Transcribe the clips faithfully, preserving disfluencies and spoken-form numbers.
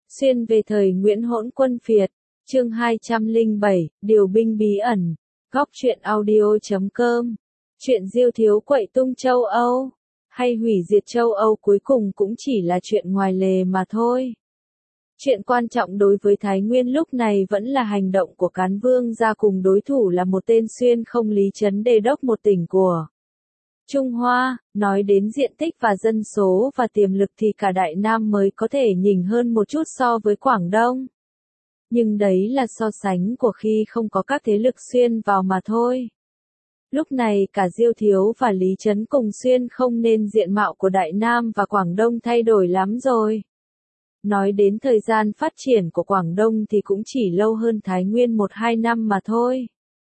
Xuyên về thời Nguyễn Hỗn Quân Phiệt, chương hai trăm lẻ bảy, Điều binh bí ẩn, góc truyện audio chấm com, chuyện diêu thiếu quậy tung châu Âu, hay hủy diệt châu Âu cuối cùng cũng chỉ là chuyện ngoài lề mà thôi. Chuyện quan trọng đối với Thái Nguyên lúc này vẫn là hành động của Cán Vương ra cùng đối thủ là một tên xuyên không Lý Chấn đê đốc một tỉnh của Trung Hoa. Nói đến diện tích và dân số và tiềm lực thì cả Đại Nam mới có thể nhỉnh hơn một chút so với Quảng Đông. Nhưng đấy là so sánh của khi không có các thế lực xuyên vào mà thôi. Lúc này cả Diêu Thiếu và Lý Chấn cùng xuyên không nên diện mạo của Đại Nam và Quảng Đông thay đổi lắm rồi. Nói đến thời gian phát triển của Quảng Đông thì cũng chỉ lâu hơn Thái Nguyên một hai năm mà thôi.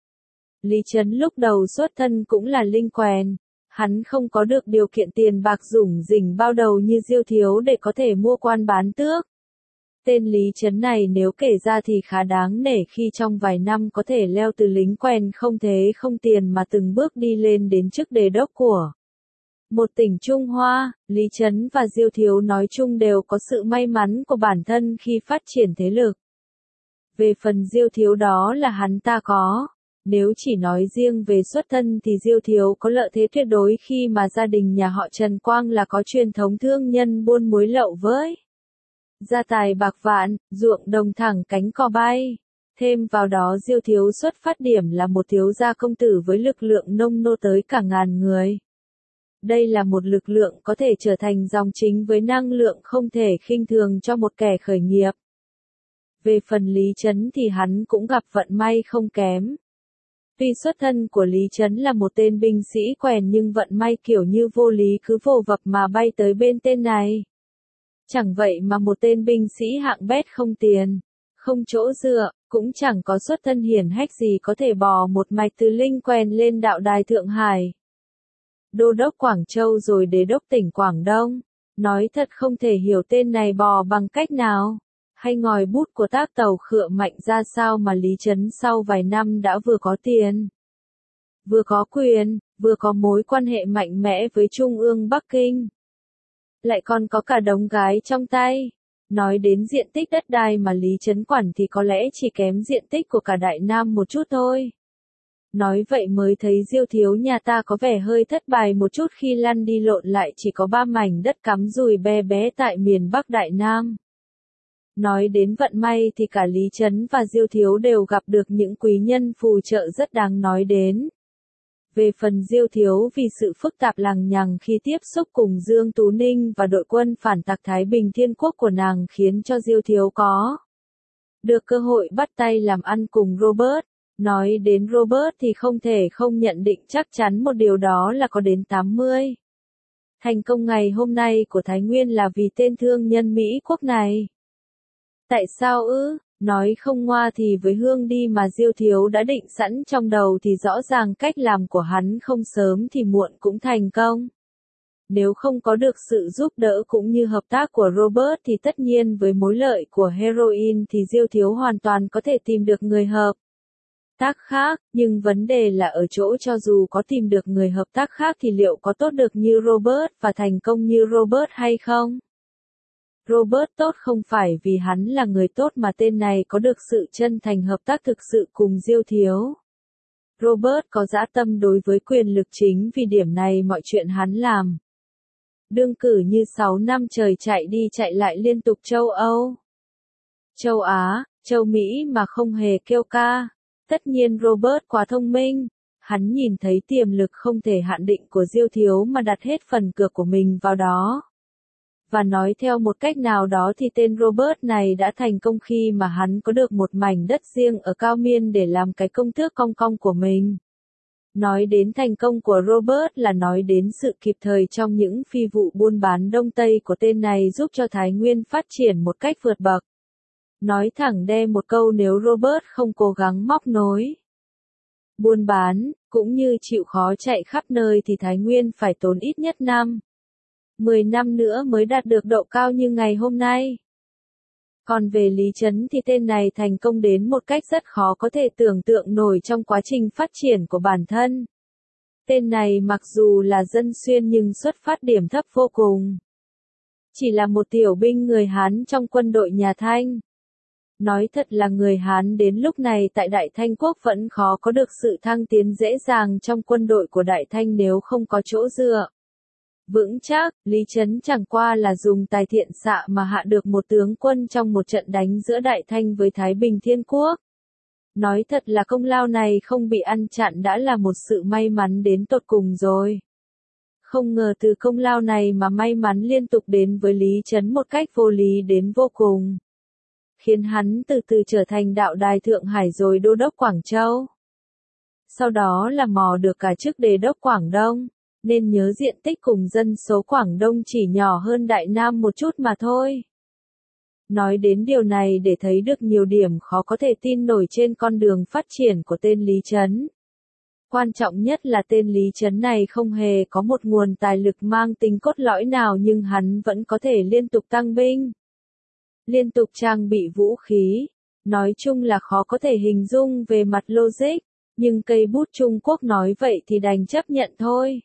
Lý Chấn lúc đầu xuất thân cũng là linh quèn. Hắn không có được điều kiện tiền bạc rủng rỉnh bao đầu như Diêu Thiếu để có thể mua quan bán tước. Tên Lý Chấn này nếu kể ra thì khá đáng nể khi trong vài năm có thể leo từ lính quèn không thế không tiền mà từng bước đi lên đến chức đề đốc của một tỉnh Trung Hoa. Lý Chấn và Diêu Thiếu nói chung đều có sự may mắn của bản thân khi phát triển thế lực. Về phần Diêu Thiếu đó là hắn ta có. Nếu chỉ nói riêng về xuất thân thì Diêu Thiếu có lợi thế tuyệt đối khi mà gia đình nhà họ Trần Quang là có truyền thống thương nhân buôn muối lậu với gia tài bạc vạn, ruộng đồng thẳng cánh cò bay. Thêm vào đó Diêu Thiếu xuất phát điểm là một thiếu gia công tử với lực lượng nông nô tới cả ngàn người. Đây là một lực lượng có thể trở thành dòng chính với năng lượng không thể khinh thường cho một kẻ khởi nghiệp. Về phần Lý Chấn thì hắn cũng gặp vận may không kém. Tuy xuất thân của Lý Chấn là một tên binh sĩ quèn nhưng vận may kiểu như vô lý cứ vồ vập mà bay tới bên tên này. Chẳng vậy mà một tên binh sĩ hạng bét không tiền, không chỗ dựa, cũng chẳng có xuất thân hiển hách gì có thể bò một mạch từ linh quèn lên đạo đài Thượng Hải. Đô đốc Quảng Châu rồi đế đốc tỉnh Quảng Đông. Nói thật không thể hiểu tên này bò bằng cách nào. Hay ngòi bút của tác tàu khựa mạnh ra sao mà Lý Chấn sau vài năm đã vừa có tiền, vừa có quyền, vừa có mối quan hệ mạnh mẽ với Trung ương Bắc Kinh. Lại còn có cả đống gái trong tay. Nói đến diện tích đất đai mà Lý Chấn quản thì có lẽ chỉ kém diện tích của cả Đại Nam một chút thôi. Nói vậy mới thấy Diêu Thiếu nhà ta có vẻ hơi thất bài một chút khi lăn đi lộn lại chỉ có ba mảnh đất cắm dùi bé bé tại miền Bắc Đại Nam. Nói đến vận may thì cả Lý Chấn và Diêu Thiếu đều gặp được những quý nhân phù trợ rất đáng nói đến. Về phần Diêu Thiếu vì sự phức tạp lằng nhằng khi tiếp xúc cùng Dương Tú Ninh và đội quân phản tặc Thái Bình Thiên Quốc của nàng khiến cho Diêu Thiếu có được cơ hội bắt tay làm ăn cùng Robert. Nói đến Robert thì không thể không nhận định chắc chắn một điều đó là có đến tám mươi. Thành công ngày hôm nay của Thái Nguyên là vì tên thương nhân Mỹ quốc này. Tại sao ư? Nói không ngoa thì với hướng đi mà Diêu Thiếu đã định sẵn trong đầu thì rõ ràng cách làm của hắn không sớm thì muộn cũng thành công. Nếu không có được sự giúp đỡ cũng như hợp tác của Robert thì tất nhiên với mối lợi của heroin thì Diêu Thiếu hoàn toàn có thể tìm được người hợp tác khác, nhưng vấn đề là ở chỗ cho dù có tìm được người hợp tác khác thì liệu có tốt được như Robert và thành công như Robert hay không? Robert tốt không phải vì hắn là người tốt mà tên này có được sự chân thành hợp tác thực sự cùng Diêu Thiếu. Robert có dã tâm đối với quyền lực chính vì điểm này mọi chuyện hắn làm. Đương cử như sáu năm trời chạy đi chạy lại liên tục châu Âu, châu Á, châu Mỹ mà không hề kêu ca. Tất nhiên Robert quá thông minh. Hắn nhìn thấy tiềm lực không thể hạn định của Diêu Thiếu mà đặt hết phần cược của mình vào đó. Và nói theo một cách nào đó thì tên Robert này đã thành công khi mà hắn có được một mảnh đất riêng ở Cao Miên để làm cái công tước cong cong của mình. Nói đến thành công của Robert là nói đến sự kịp thời trong những phi vụ buôn bán Đông Tây của tên này giúp cho Thái Nguyên phát triển một cách vượt bậc. Nói thẳng đe một câu nếu Robert không cố gắng móc nối buôn bán, cũng như chịu khó chạy khắp nơi thì Thái Nguyên phải tốn ít nhất năm, mười năm nữa mới đạt được độ cao như ngày hôm nay. Còn về Lý Chấn thì tên này thành công đến một cách rất khó có thể tưởng tượng nổi trong quá trình phát triển của bản thân. Tên này mặc dù là dân xuyên nhưng xuất phát điểm thấp vô cùng. chỉ là một tiểu binh người Hán trong quân đội nhà Thanh. Nói thật là người Hán đến lúc này tại Đại Thanh Quốc vẫn khó có được sự thăng tiến dễ dàng trong quân đội của Đại Thanh nếu không có chỗ dựa vững chắc. Lý Trấn chẳng qua là dùng tài thiện xạ mà hạ được một tướng quân trong một trận đánh giữa Đại Thanh với Thái Bình Thiên Quốc. Nói thật là công lao này không bị ăn chặn đã là một sự may mắn đến tột cùng rồi. Không ngờ từ công lao này mà may mắn liên tục đến với Lý Trấn một cách vô lý đến vô cùng. Khiến hắn từ từ trở thành đạo đài Thượng Hải rồi đô đốc Quảng Châu. Sau đó là mò được cả chức đề đốc Quảng Đông, nên nhớ diện tích cùng dân số Quảng Đông chỉ nhỏ hơn Đại Nam một chút mà thôi. Nói đến điều này để thấy được nhiều điểm khó có thể tin nổi trên con đường phát triển của tên Lý Trấn. Quan trọng nhất là tên Lý Trấn này không hề có một nguồn tài lực mang tính cốt lõi nào nhưng hắn vẫn có thể liên tục tăng binh, liên tục trang bị vũ khí. Nói chung là khó có thể hình dung về mặt logic, nhưng cây bút Trung Quốc nói vậy thì đành chấp nhận thôi.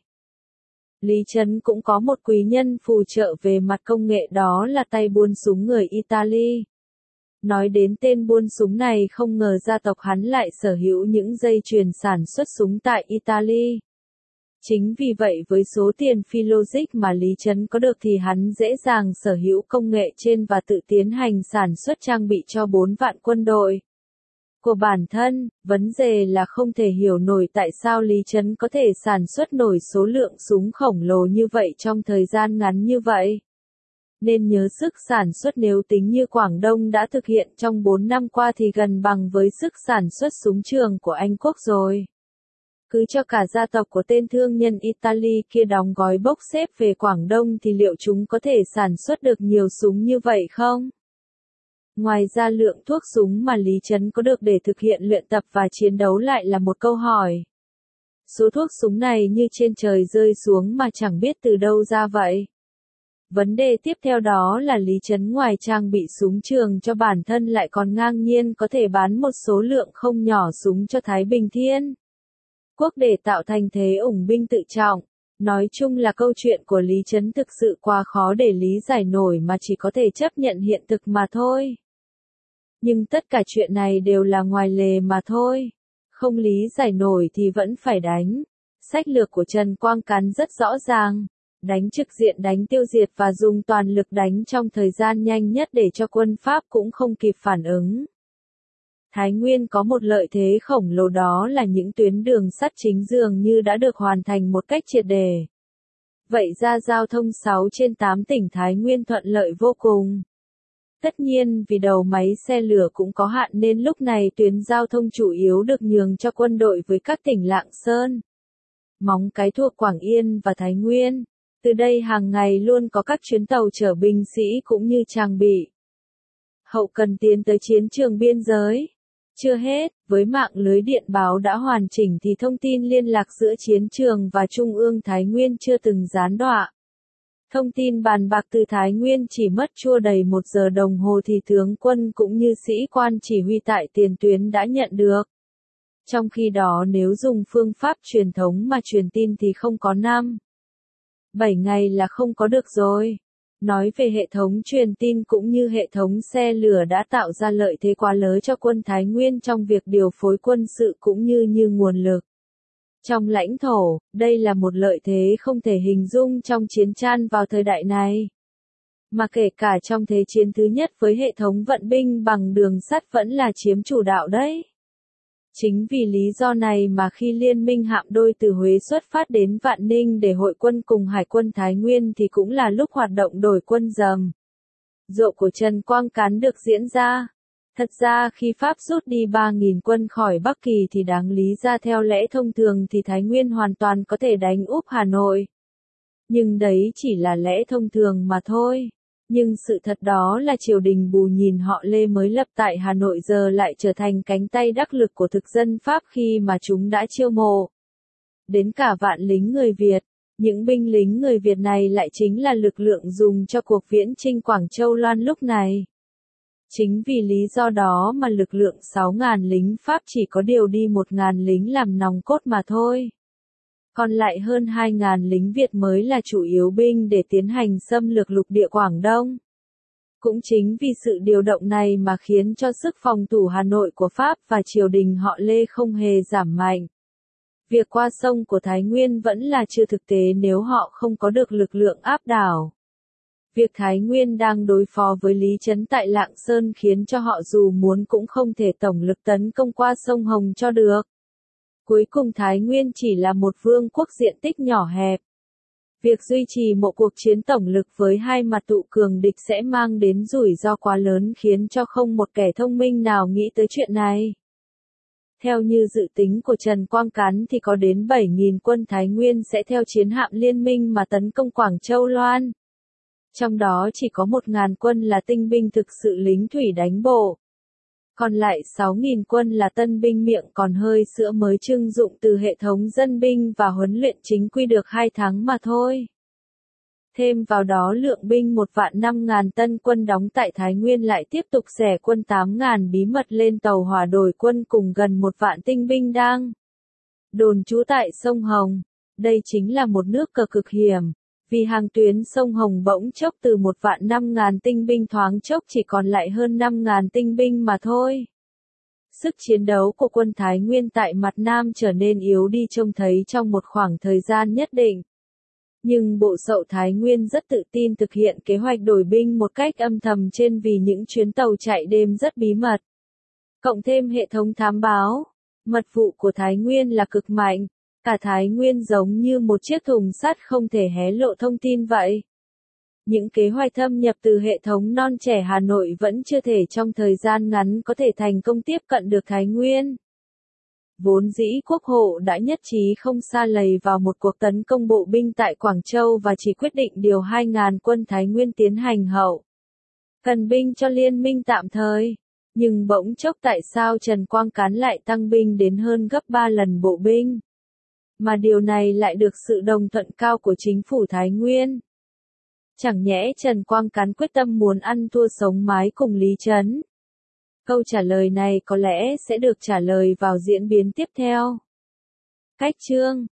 Lý Trấn cũng có một quý nhân phù trợ về mặt công nghệ, đó là tay buôn súng người Italy. Nói đến tên buôn súng này không ngờ gia tộc hắn lại sở hữu những dây chuyền sản xuất súng tại Italy. Chính vì vậy với số tiền phi logic mà Lý Trấn có được thì hắn dễ dàng sở hữu công nghệ trên và tự tiến hành sản xuất trang bị cho bốn vạn quân đội của bản thân. Vấn đề là không thể hiểu nổi tại sao Lý Trấn có thể sản xuất nổi số lượng súng khổng lồ như vậy trong thời gian ngắn như vậy. Nên nhớ sức sản xuất nếu tính như Quảng Đông đã thực hiện trong bốn năm qua thì gần bằng với sức sản xuất súng trường của Anh Quốc rồi. Cứ cho cả gia tộc của tên thương nhân Italy kia đóng gói bốc xếp về Quảng Đông thì liệu chúng có thể sản xuất được nhiều súng như vậy không? Ngoài ra lượng thuốc súng mà Lý Trấn có được để thực hiện luyện tập và chiến đấu lại là một câu hỏi. Số thuốc súng này như trên trời rơi xuống mà chẳng biết từ đâu ra vậy. Vấn đề tiếp theo đó là Lý Trấn ngoài trang bị súng trường cho bản thân lại còn ngang nhiên có thể bán một số lượng không nhỏ súng cho Thái Bình Thiên Quốc để tạo thành thế ủng binh tự trọng. Nói chung là câu chuyện của Lý Trấn thực sự quá khó để lý giải nổi mà chỉ có thể chấp nhận hiện thực mà thôi. Nhưng tất cả chuyện này đều là ngoài lề mà thôi. Không lý giải nổi thì vẫn phải đánh. Sách lược của Trần Quang Cán rất rõ ràng. Đánh trực diện, đánh tiêu diệt và dùng toàn lực đánh trong thời gian nhanh nhất để cho quân Pháp cũng không kịp phản ứng. Thái Nguyên có một lợi thế khổng lồ, đó là những tuyến đường sắt chính dường như đã được hoàn thành một cách triệt để. Vậy ra giao thông sáu trên tám tỉnh Thái Nguyên thuận lợi vô cùng. Tất nhiên vì đầu máy xe lửa cũng có hạn nên lúc này tuyến giao thông chủ yếu được nhường cho quân đội với các tỉnh Lạng Sơn, Móng Cái thuộc Quảng Yên và Thái Nguyên. Từ đây hàng ngày luôn có các chuyến tàu chở binh sĩ cũng như trang bị hậu cần tiến tới chiến trường biên giới. Chưa hết, với mạng lưới điện báo đã hoàn chỉnh thì thông tin liên lạc giữa chiến trường và Trung ương Thái Nguyên chưa từng gián đoạn. Thông tin bàn bạc từ Thái Nguyên chỉ mất chưa đầy một giờ đồng hồ thì tướng quân cũng như sĩ quan chỉ huy tại tiền tuyến đã nhận được. Trong khi đó nếu dùng phương pháp truyền thống mà truyền tin thì không có năm, bảy ngày là không có được rồi. Nói về hệ thống truyền tin cũng như hệ thống xe lửa đã tạo ra lợi thế quá lớn cho quân Thái Nguyên trong việc điều phối quân sự cũng như như nguồn lực trong lãnh thổ. Đây là một lợi thế không thể hình dung trong chiến tranh vào thời đại này. Mà kể cả trong thế chiến thứ nhất với hệ thống vận binh bằng đường sắt vẫn là chiếm chủ đạo đấy. Chính vì lý do này mà khi Liên minh hạm đôi từ Huế xuất phát đến Vạn Ninh để hội quân cùng Hải quân Thái Nguyên thì cũng là lúc hoạt động đổi quân rầm rộ của Trần Quang Cán được diễn ra. Thật ra khi Pháp rút đi ba nghìn quân khỏi Bắc Kỳ thì đáng lý ra theo lẽ thông thường thì Thái Nguyên hoàn toàn có thể đánh úp Hà Nội. Nhưng đấy chỉ là lẽ thông thường mà thôi. Nhưng sự thật đó là triều đình Bù Nhìn họ Lê mới lập tại Hà Nội giờ lại trở thành cánh tay đắc lực của thực dân Pháp khi mà chúng đã chiêu mộ đến cả vạn lính người Việt. Những binh lính người Việt này lại chính là lực lượng dùng cho cuộc viễn chinh Quảng Châu Loan lúc này. Chính vì lý do đó mà lực lượng sáu nghìn lính Pháp chỉ có điều đi một nghìn lính làm nòng cốt mà thôi. Còn lại hơn hai nghìn lính Việt mới là chủ yếu binh để tiến hành xâm lược lục địa Quảng Đông. Cũng chính vì sự điều động này mà khiến cho sức phòng thủ Hà Nội của Pháp và triều đình họ Lê không hề giảm mạnh. Việc qua sông của Thái Nguyên vẫn là chưa thực tế nếu họ không có được lực lượng áp đảo. Việc Thái Nguyên đang đối phó với Lý Trấn tại Lạng Sơn khiến cho họ dù muốn cũng không thể tổng lực tấn công qua sông Hồng cho được. Cuối cùng Thái Nguyên chỉ là một vương quốc diện tích nhỏ hẹp. Việc duy trì một cuộc chiến tổng lực với hai mặt tụ cường địch sẽ mang đến rủi ro quá lớn khiến cho không một kẻ thông minh nào nghĩ tới chuyện này. Theo như dự tính của Trần Quang Cán thì có đến bảy nghìn quân Thái Nguyên sẽ theo chiến hạm liên minh mà tấn công Quảng Châu Loan. Trong đó chỉ có một nghìn quân là tinh binh thực sự lính thủy đánh bộ. Còn lại sáu nghìn quân là tân binh miệng còn hơi sữa mới trưng dụng từ hệ thống dân binh và huấn luyện chính quy được hai tháng mà thôi. Thêm vào đó lượng binh một vạn năm nghìn tân quân đóng tại Thái Nguyên lại tiếp tục xẻ quân tám nghìn bí mật lên tàu hỏa đổi quân cùng gần một vạn tinh binh đang đồn trú tại sông Hồng. Đây chính là một nước cờ cực hiểm. Vì hàng tuyến sông Hồng bỗng chốc từ một vạn năm nghìn tinh binh thoáng chốc chỉ còn lại hơn năm nghìn tinh binh mà thôi. Sức chiến đấu của quân Thái Nguyên tại mặt Nam trở nên yếu đi trông thấy trong một khoảng thời gian nhất định. Nhưng bộ Sậu Thái Nguyên rất tự tin thực hiện kế hoạch đổi binh một cách âm thầm trên vì những chuyến tàu chạy đêm rất bí mật. Cộng thêm hệ thống thám báo, mật vụ của Thái Nguyên là cực mạnh. Cả Thái Nguyên giống như một chiếc thùng sắt không thể hé lộ thông tin vậy. Những kế hoạch thâm nhập từ hệ thống non trẻ Hà Nội vẫn chưa thể trong thời gian ngắn có thể thành công tiếp cận được Thái Nguyên. Vốn dĩ Quốc hộ đã nhất trí không sa lầy vào một cuộc tấn công bộ binh tại Quảng Châu và chỉ quyết định điều hai nghìn quân Thái Nguyên tiến hành hậu cần binh cho liên minh tạm thời. Nhưng bỗng chốc tại sao Trần Quang Cán lại tăng binh đến hơn gấp ba lần bộ binh? Mà điều này lại được sự đồng thuận cao của chính phủ Thái Nguyên. Chẳng nhẽ Trần Quang Cán quyết tâm muốn ăn thua sống mái cùng Lý Trấn? Câu trả lời này có lẽ sẽ được trả lời vào diễn biến tiếp theo. Cách chương